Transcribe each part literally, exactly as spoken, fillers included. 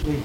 Uy.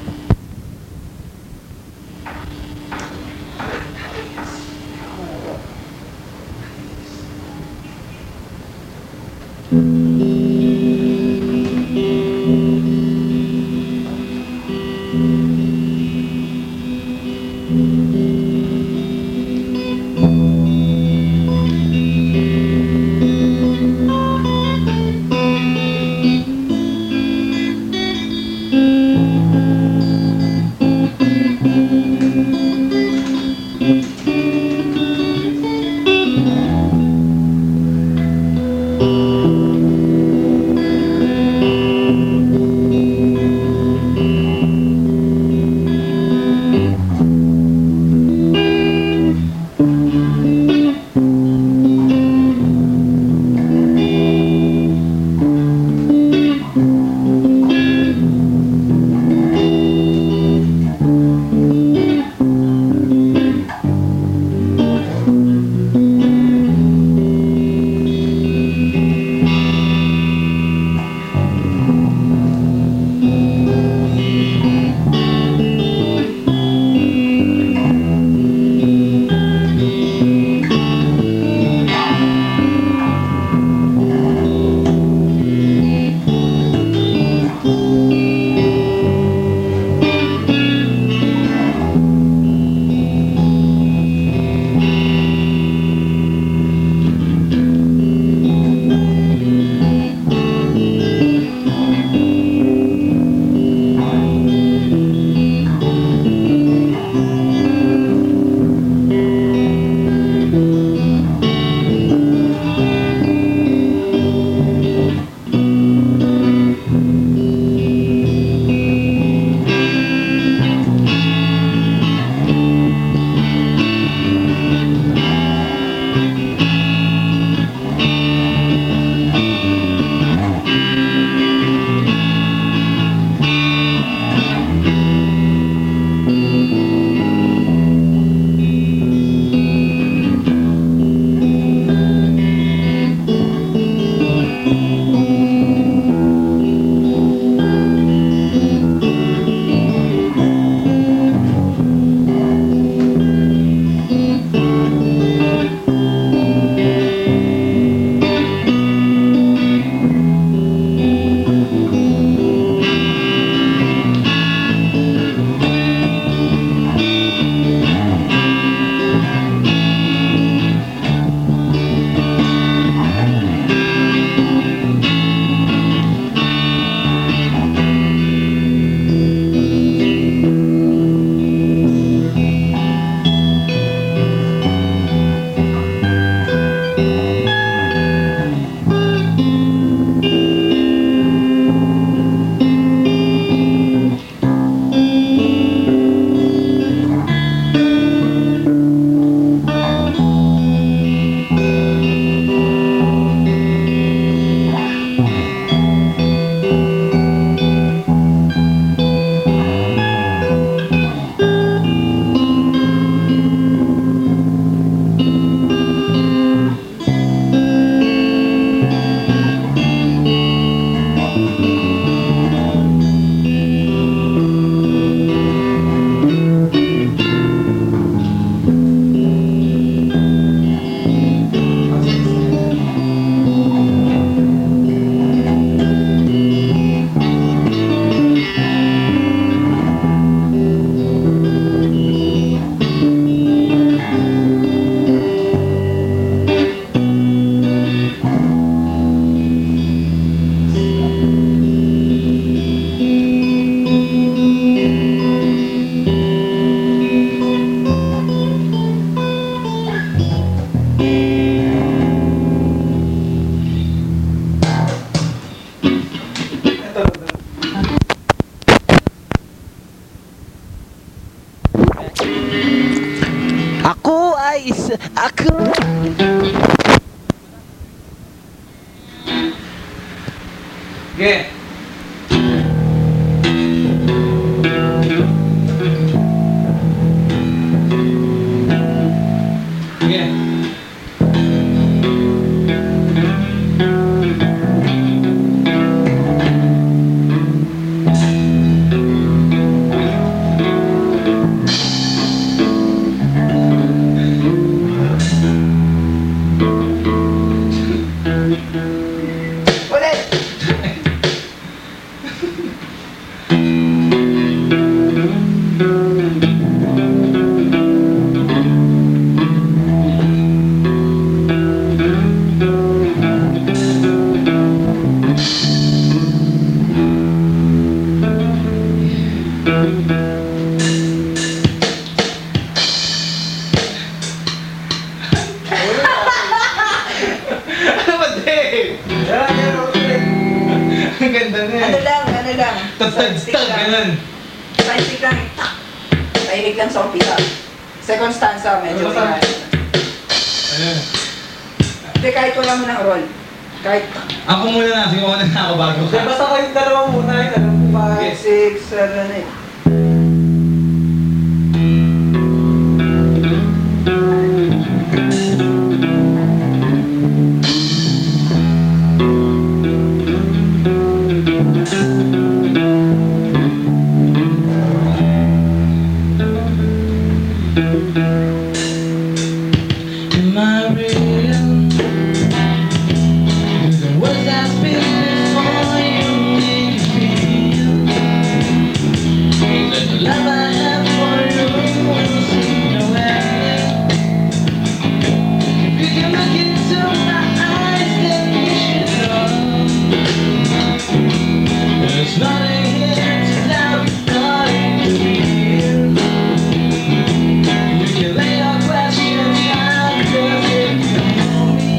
Aku Ais, aku. Oke. Oke. Ano ba, Dave? Ang ganda na Ano eh. lang, ano lang. Tag-tag, Side stick tag, lang. ganun. Side stick lang. Tak. Tahimik lang sa umpisa. Second stanza, medyo Ano ba? inayos. Ayun. Hindi, kahit wala mo ng roll. Kahit Ako muna na, sige muna na ako bago ka. Basta kayong dalawa muna yun, ano? five, six, seven, eight. Am I real? The words I speak before you make you feel that the love I have for you will see no end. If you can look into my eyes, then you should know there's nothing here to doubt, nothing to fear. You can lay your questions down, 'cause if you know me,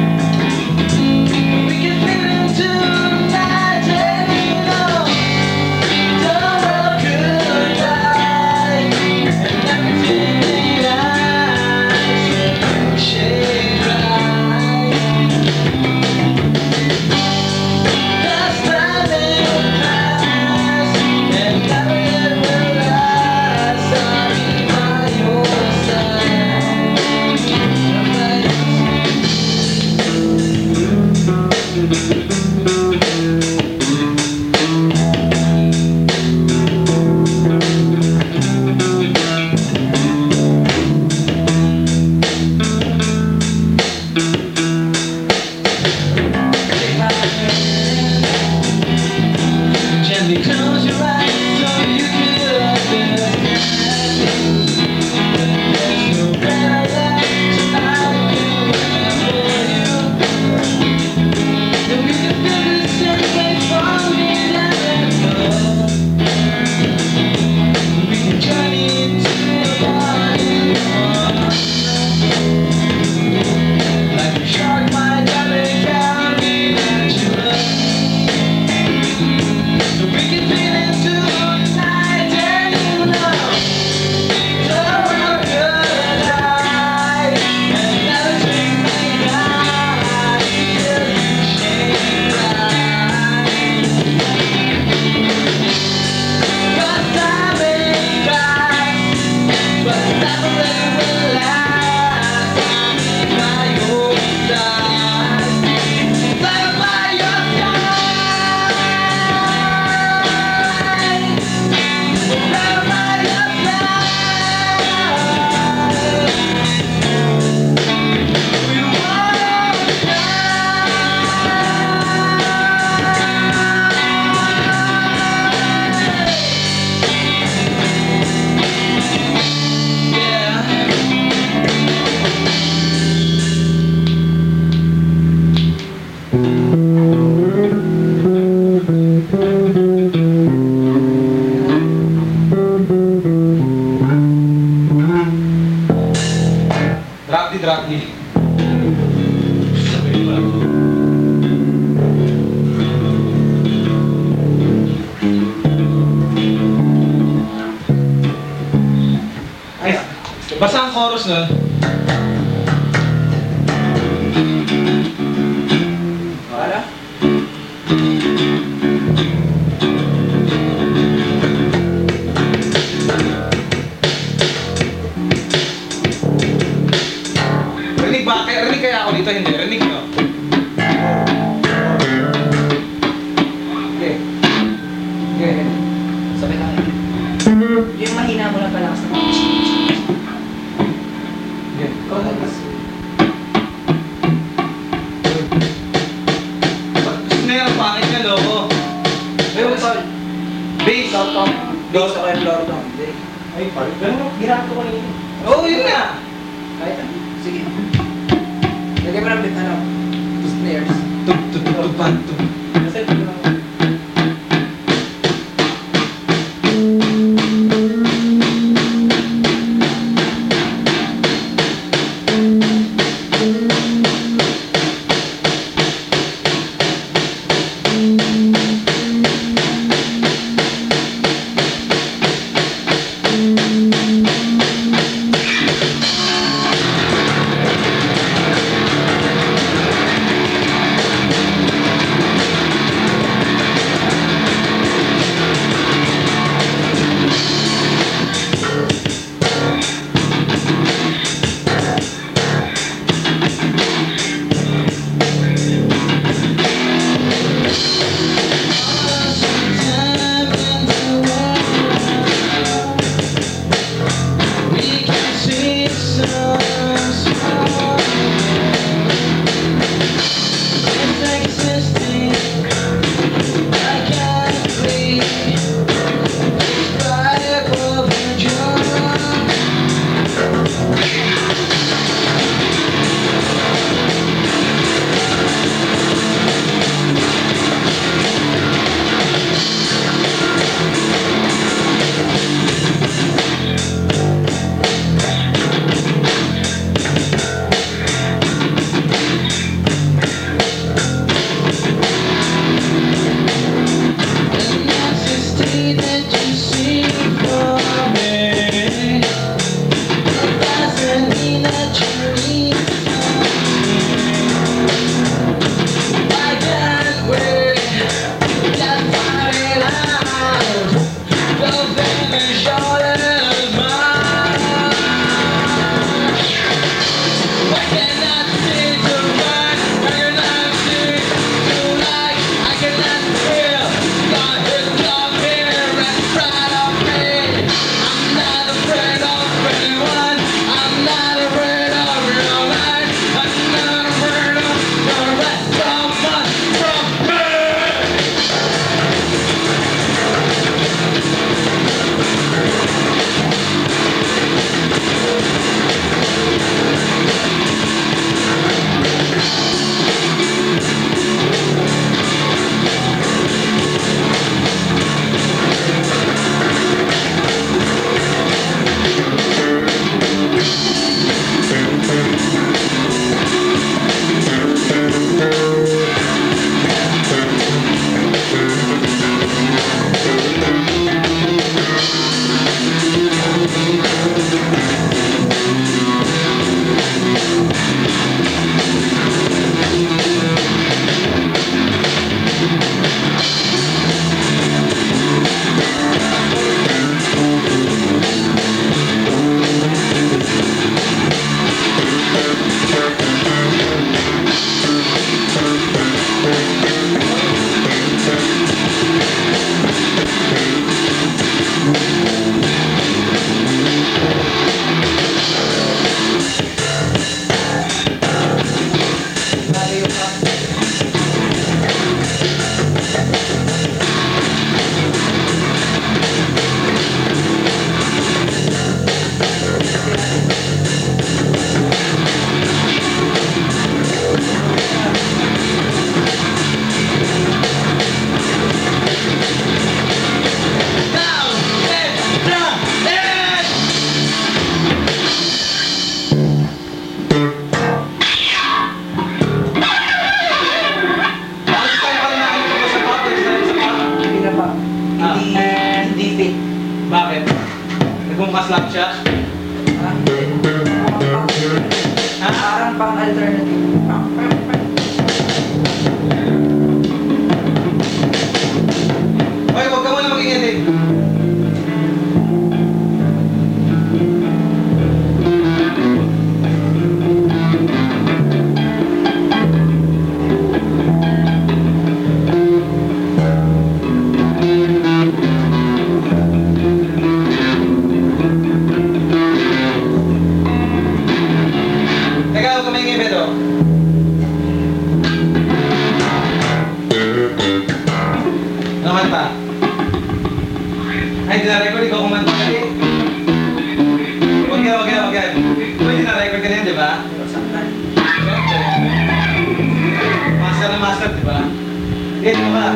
we can feel into the night and you know the world could die and everything that I should shade right. 'Cause time will pass and never it will last. I'll be by your Gently close your eyes so you can understand. There's no better life I can for you. Then we can feel the same way for me and love. We can journey into the body like a shark might never count me natural. We can feel into the night and you know the world could die and everything we got is shade right. 'Cause time ain't got, but never it will last. I'm by your side, right by your side. Right by your side. We won't die. Yeah. Drop di, drop di. Sabay ba? Ay, basta ang chorus nun. Wala? Rinig ba? Kaya rinig kaya ako dito, hindi. Rinig nyo. Okay. Okay. Sabay tayo. Yung mahina mo lang pala sa mga. Okay. Snare, pangit ka, loko. Ayun, Paul. Bass. Top top. Bass ako yung floor tom. Hindi. Ay, parang ganun. Ginagawa ko kanina. Oo, oh, yun nga. Kahit ano. Sige. Lagyan mo ng bit, ano, two snares. Tug, tug, tug, tug, pan, tug. Kasi ito lang. Hindi na pa. Hindi, hindi fit. Bakit? Nagmumakaslap siya? Ah, hindi. Parang pang- Ha? Parang pang alternative. Pang, pang, pang. Hoy, huwag ka muna mag-ingedit. Teka, huwag ka maingibit, oh. Naman pa. Ay, dina-record, ikaw kumanta ka eh. Huwag yan, huwag yan, huwag yan. Uy, dina-record ka na yan, di ba? Saktan. Master na master, di ba? Dito ka.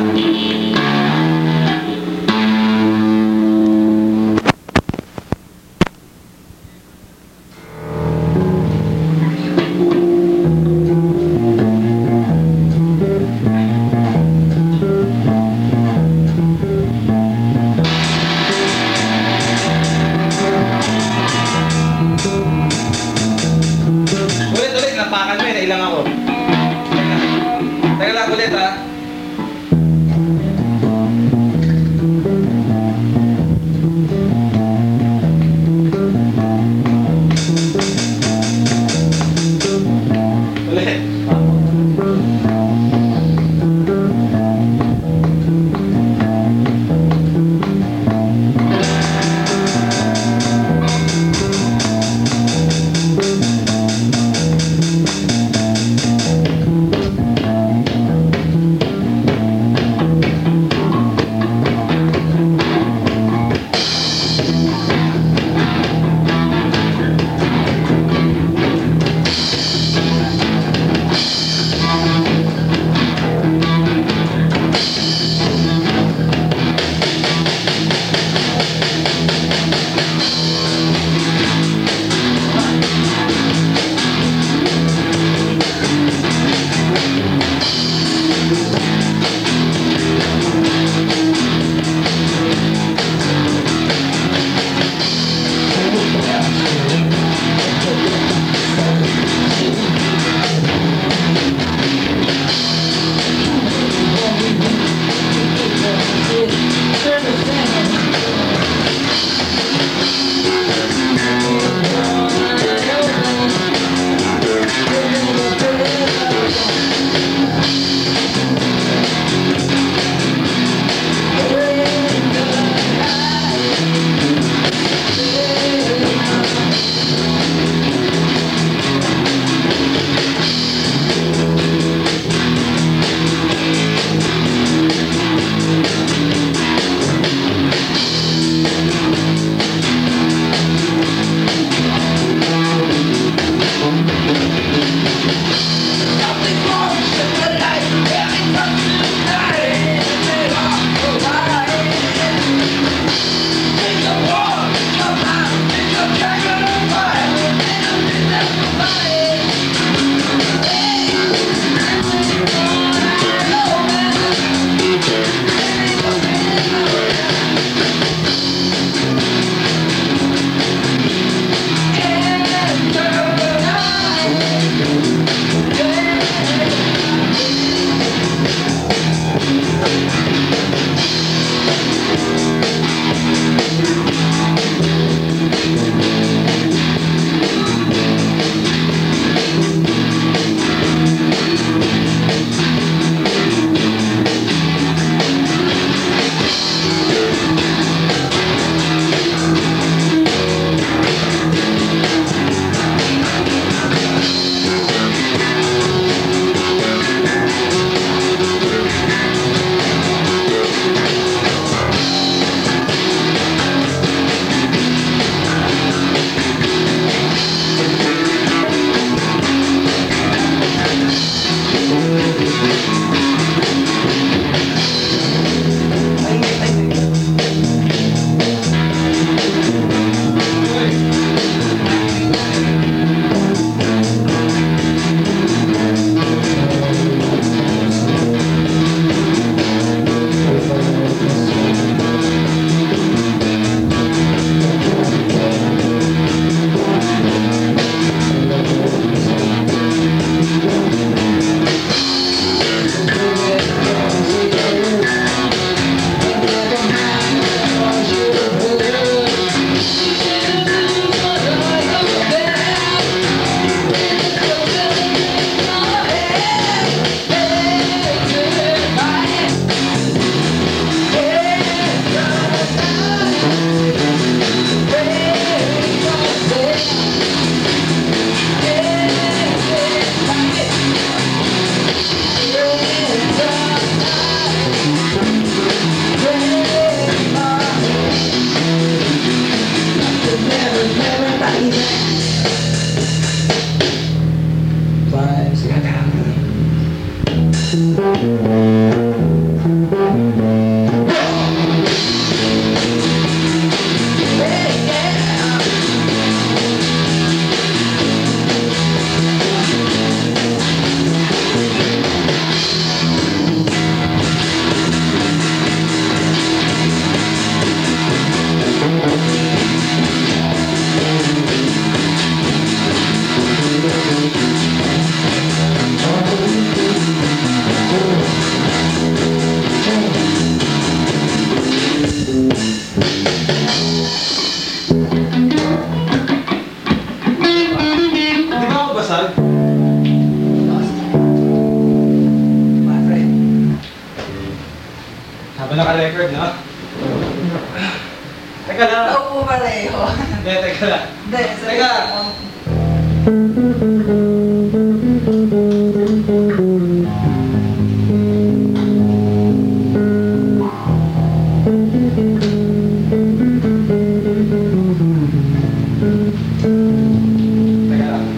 Ulit, ulit, napakan mo eh, nailang ako. Teka, teka lang ulit ha. Teka lang. Naupo pareho. Hindi, teka lang. Hindi, Teka. Teka lang.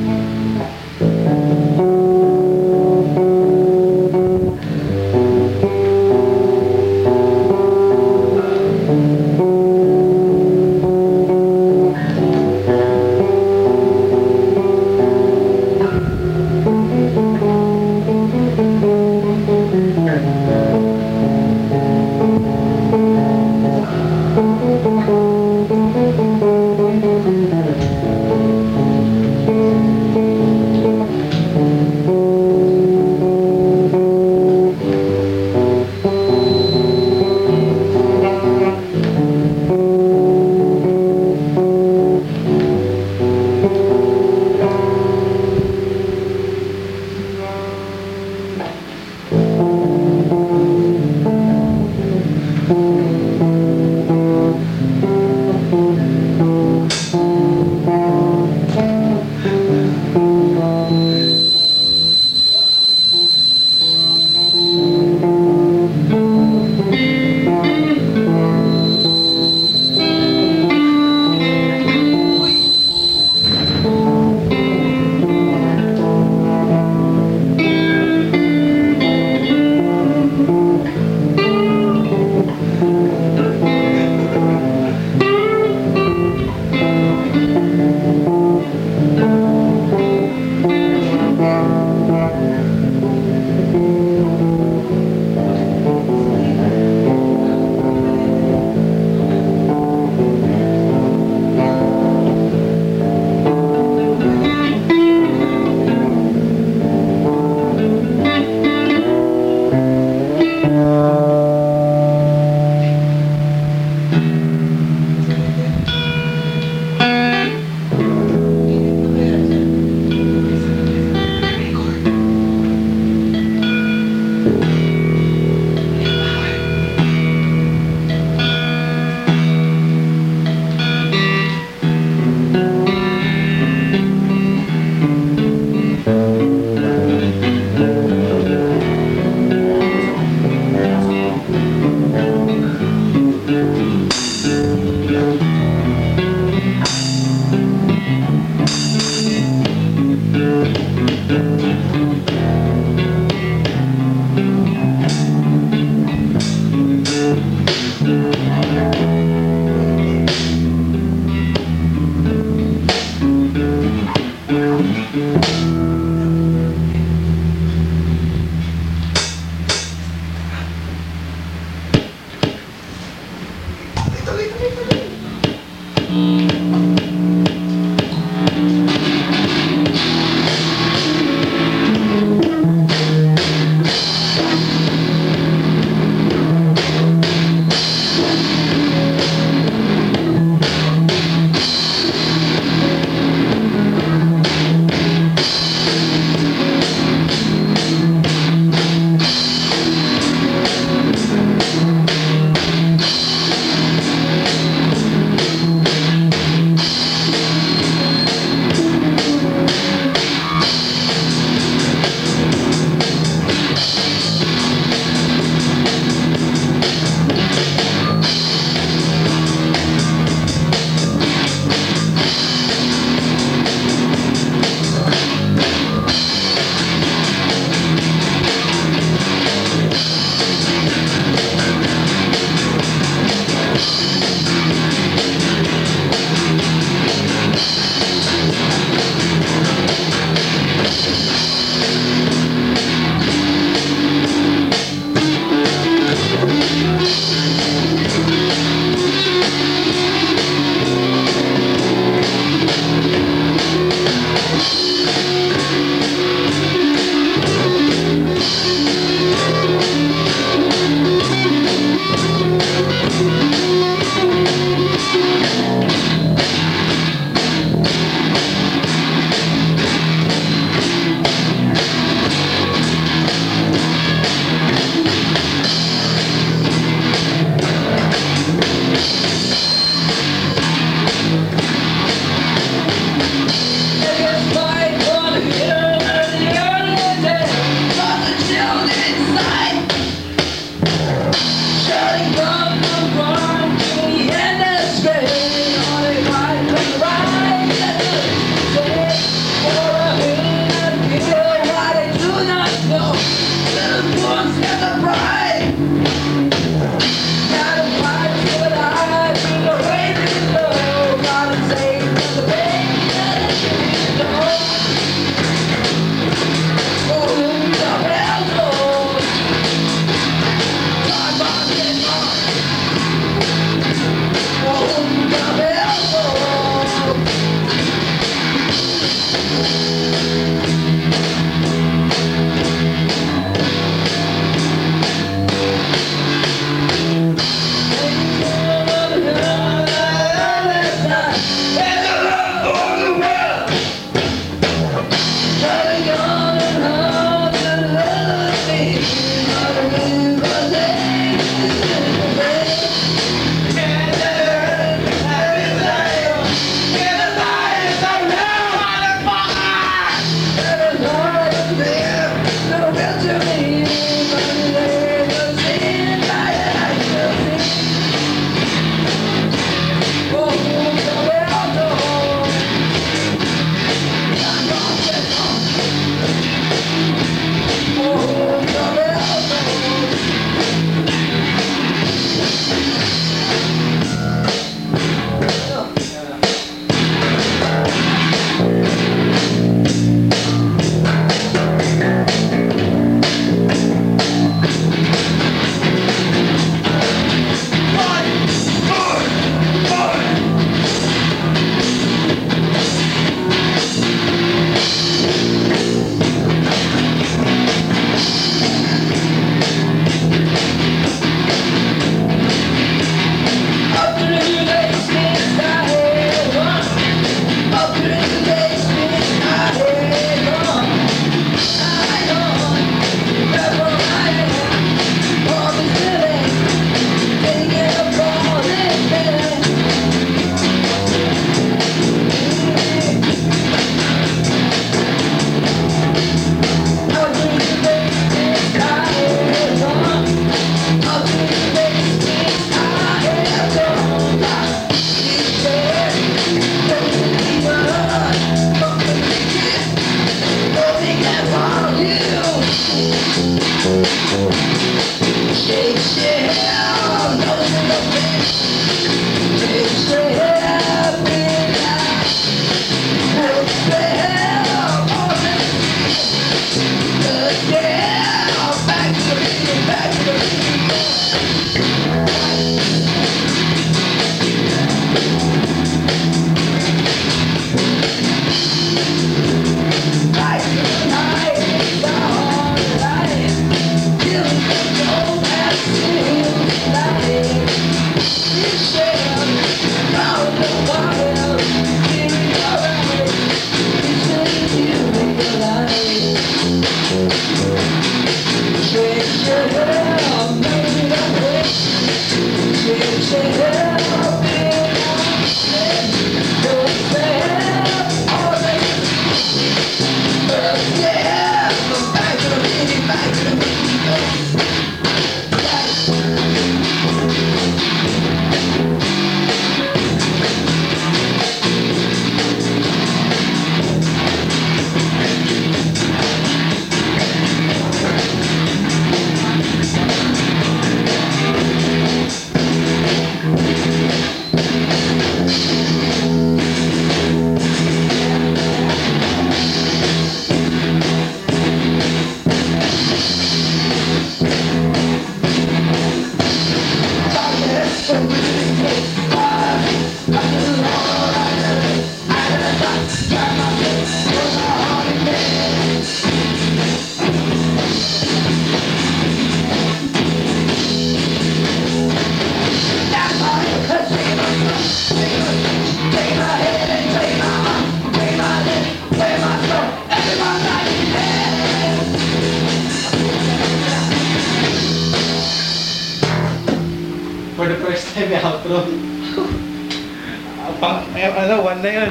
For the first time, may outro. Pang, eh, ano, one na yun.